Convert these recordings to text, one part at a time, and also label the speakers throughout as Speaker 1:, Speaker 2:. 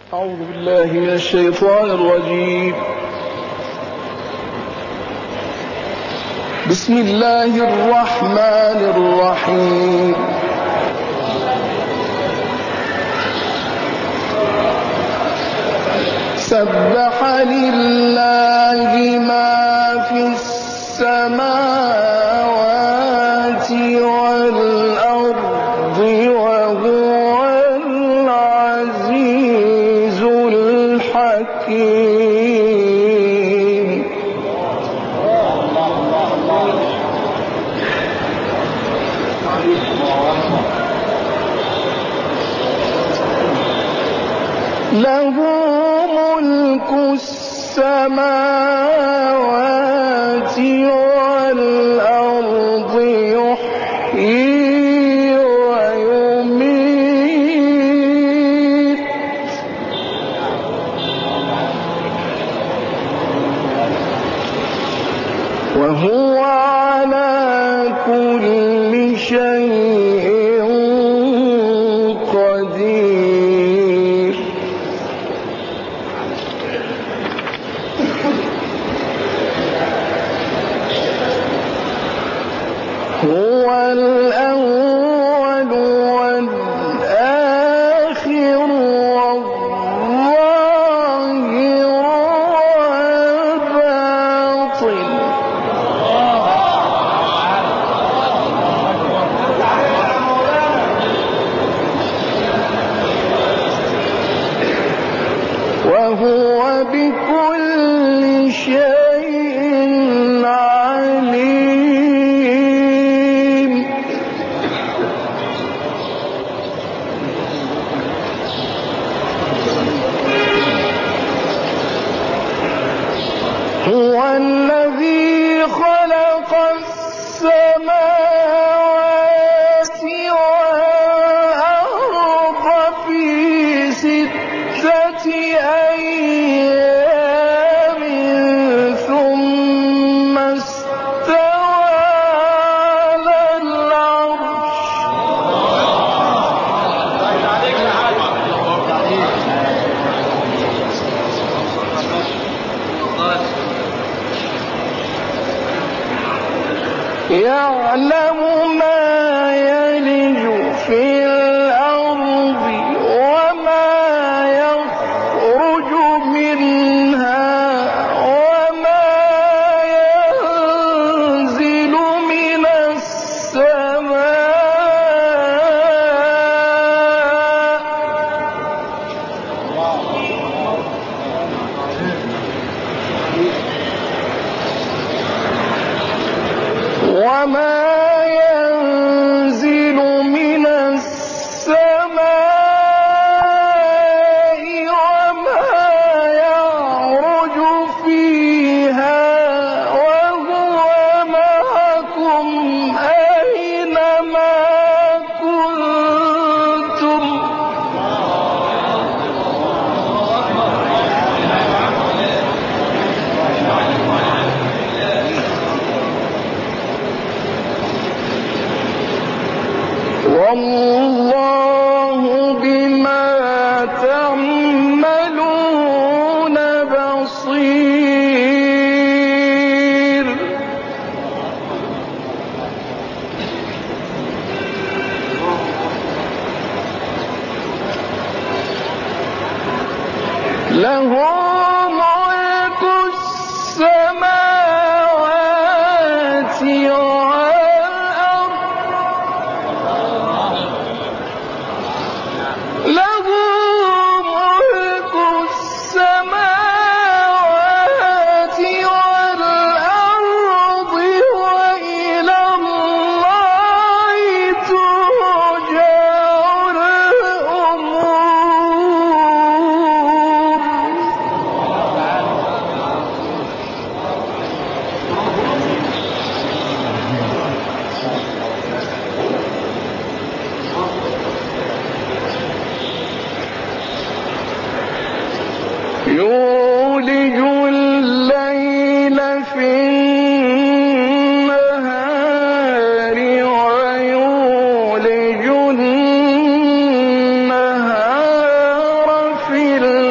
Speaker 1: أعوذ بالله من الشيطان الرجيم. بسم الله الرحمن الرحيم. سبح لله ما في السماوات والأرض وهو العزيز الحكيم. له ملك السماوات والأرض يحيي ويميت وهو على كل شيء قدير. هو الأول والآخر والظاهر والباطن. وهو بكل شيء عليم. هو الذي خلق السماوات والأرض في 6 أيام ثم استوى على العرش. يعلم ما يلج في الأرض وما يخرج منها وما ينزل من السماء وما ينزل من السماء وما يعرج فيها وهو معكم أينما كنتم. والله بما تعملون بصير. له ملك السماوات والأرض. له ملك السماوات والأرض وإلى الله ترجع الأمور. يولج الليل في النهار ويولج النهار في الليل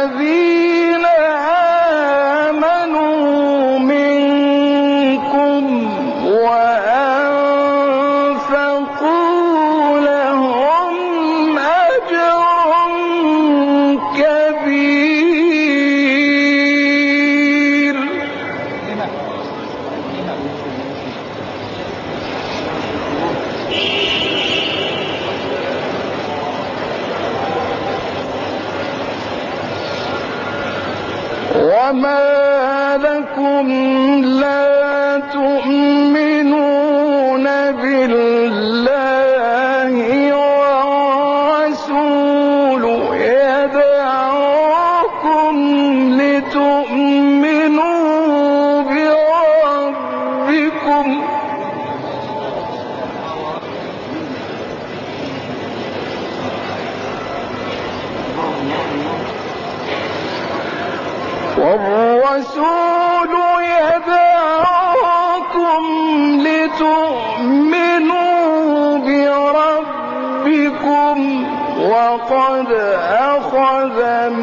Speaker 1: الذين آمنوا منكم وأنفقوا لهم أجر كبير. وما لكم لا تؤمنون بالله والرسول يدعوكم لتؤمنوا بربكم والرسول يدعوكم لتؤمنوا بربكم وقد أخذ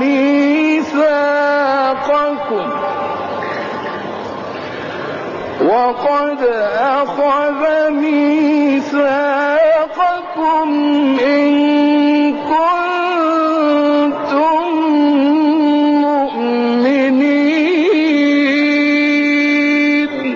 Speaker 1: ميثاقكم إن كنتم مؤمنين.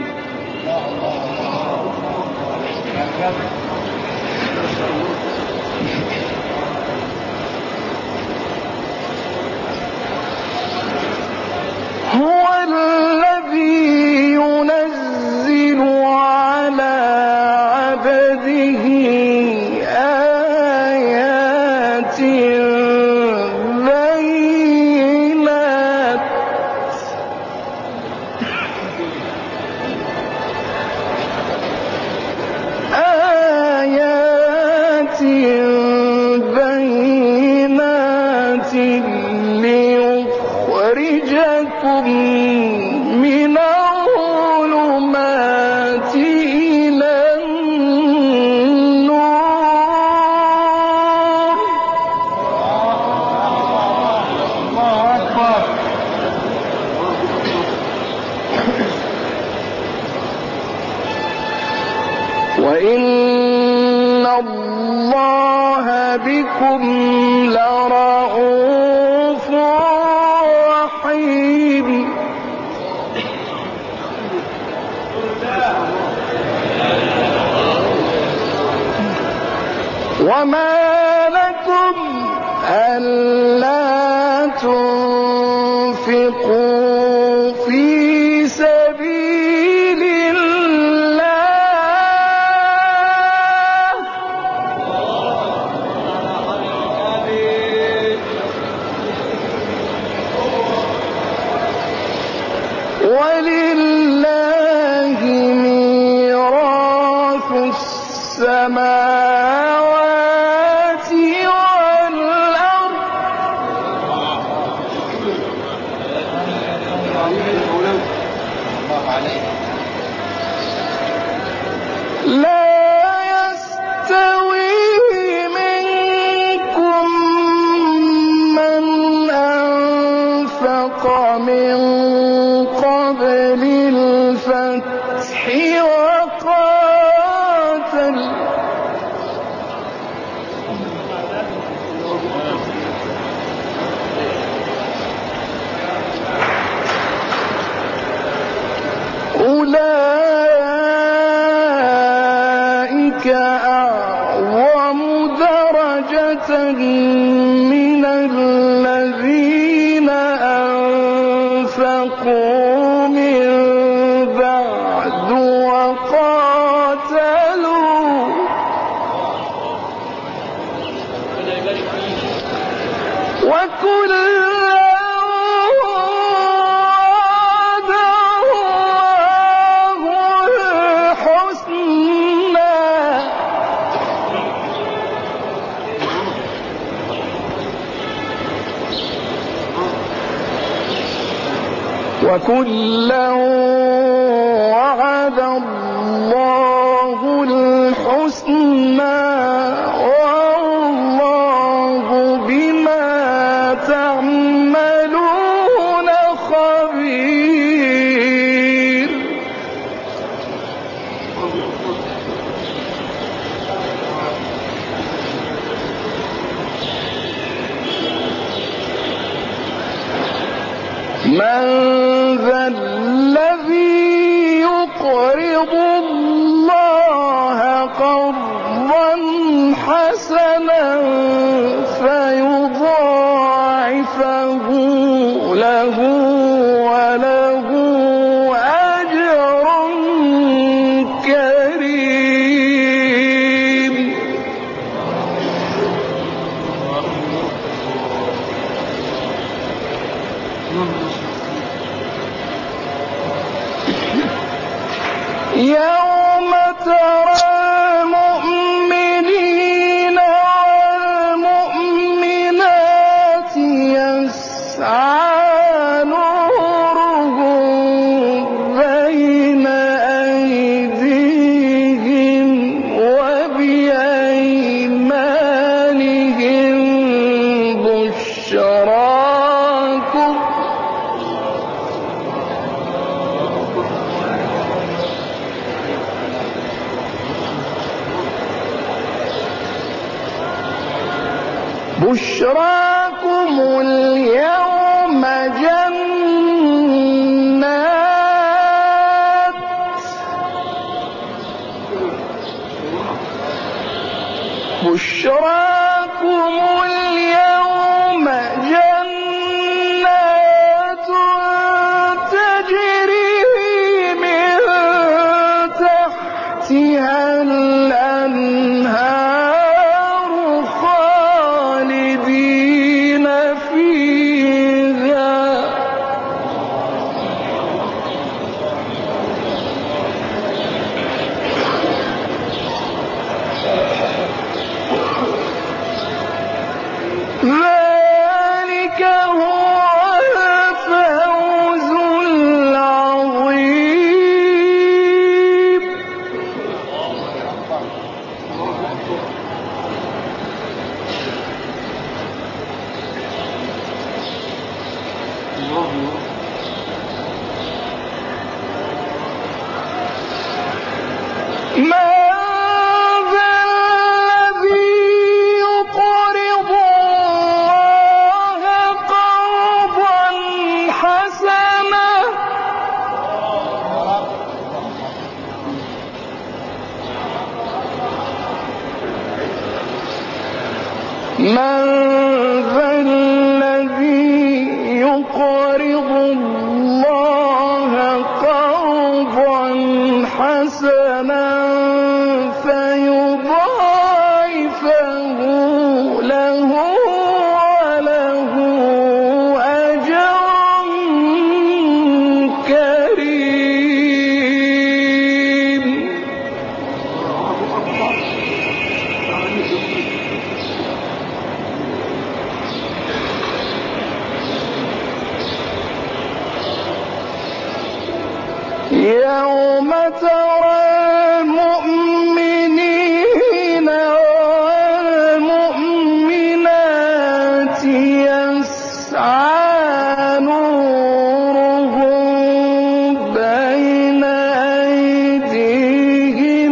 Speaker 1: هو الذي ينزل على عبده آيات بينات ليخرجكم من الظلمات إلى النور. وإن الله بكم لرءوف رحيم. وما لكم ألا تنفقوا في سبيل ولله ميراث السماوات والأرض. لا يستوي منكم من أنفق من قبل الفتح وقاتل أولئك أعظم درجة من الذين أنفقوا من بعد وقاتلوا وكلا وعد الله الحسنى وكلا وعد الله الحسنى والله بما تعملون يوم ترى المؤمنين والمؤمنات يسعى نورهم بين أيديهم وبأيمانهم بشراكم اليوم جنات بشراكم اليوم جنات تجري من تحتها الأنهار خالدين فيها ذلك هو الفوز العظيم. من ذا الذي يقرض الله قرضا حسنا من ذا الذي يقرض الله قرضا حسنا فيضاعفه له وله أجر كريم. يوم ترى المؤمنين والمؤمنات يسعى نورهم بين أيديهم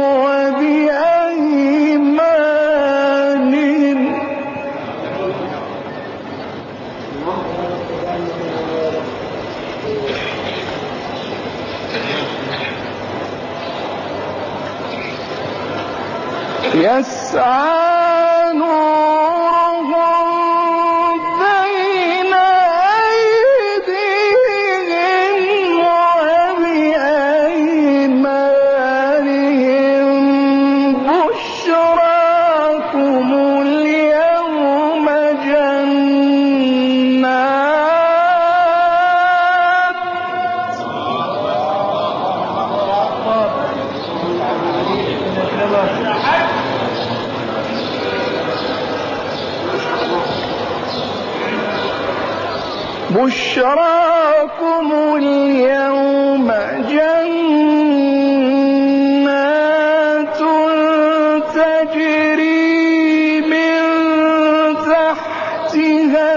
Speaker 1: وبأيمانهم يسعى نورهم بين أيديهم وبأيمانهم بشراكم اليوم جنات بشراكم اليوم جنات تجري من تحتها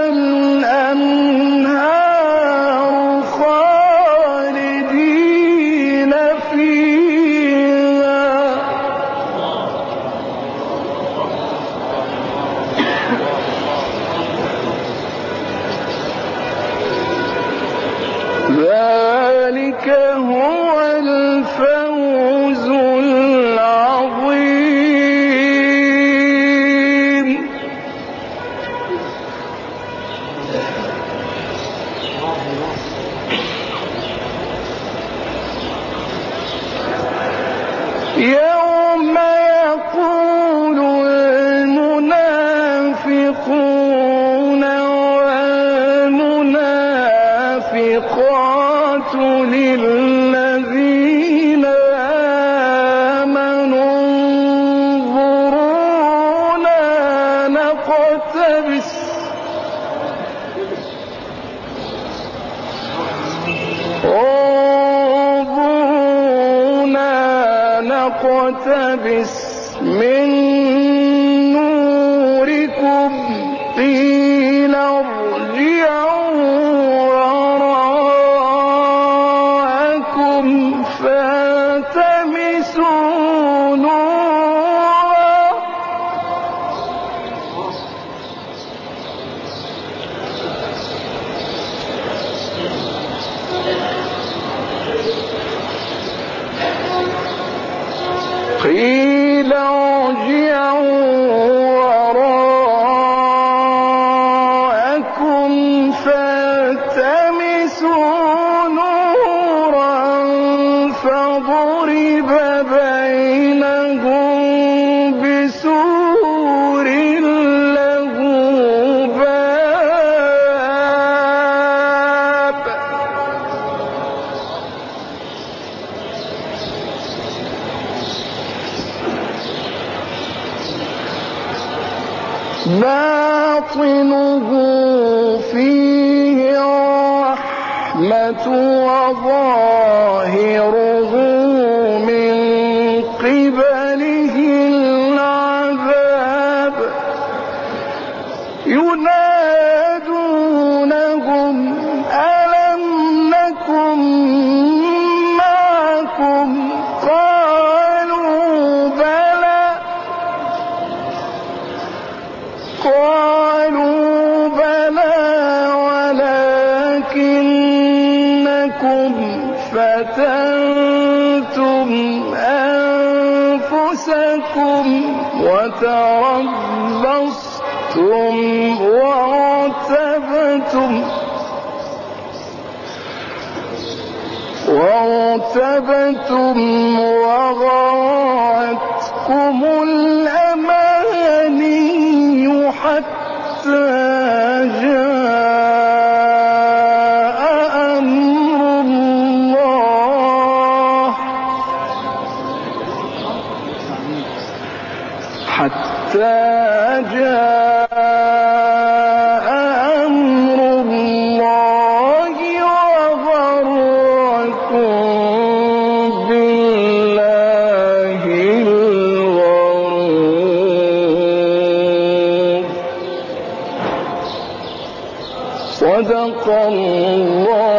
Speaker 1: الأنهار خالدين فيها ذلك هو الفوز العظيم. يوم يقول المنافقون والمنافقات للذين نقتبس من نوركم قيل ارجعوا وراءكم فالتمسوا نورا قيل ارجعوا وراءكم فالتمسوا نورا فضرب بينهم بسور له باب باطنه فيه الرحمة وظاهره من قبله العذاب ينادونهم ألم نكن معكم قالوا بلى ولكنكم فتنتم أنفسكم وتربصتم وارتبتم وغرتكم الأماني حتى جاء أمر الله وغركم بالله الغرور. صدق الله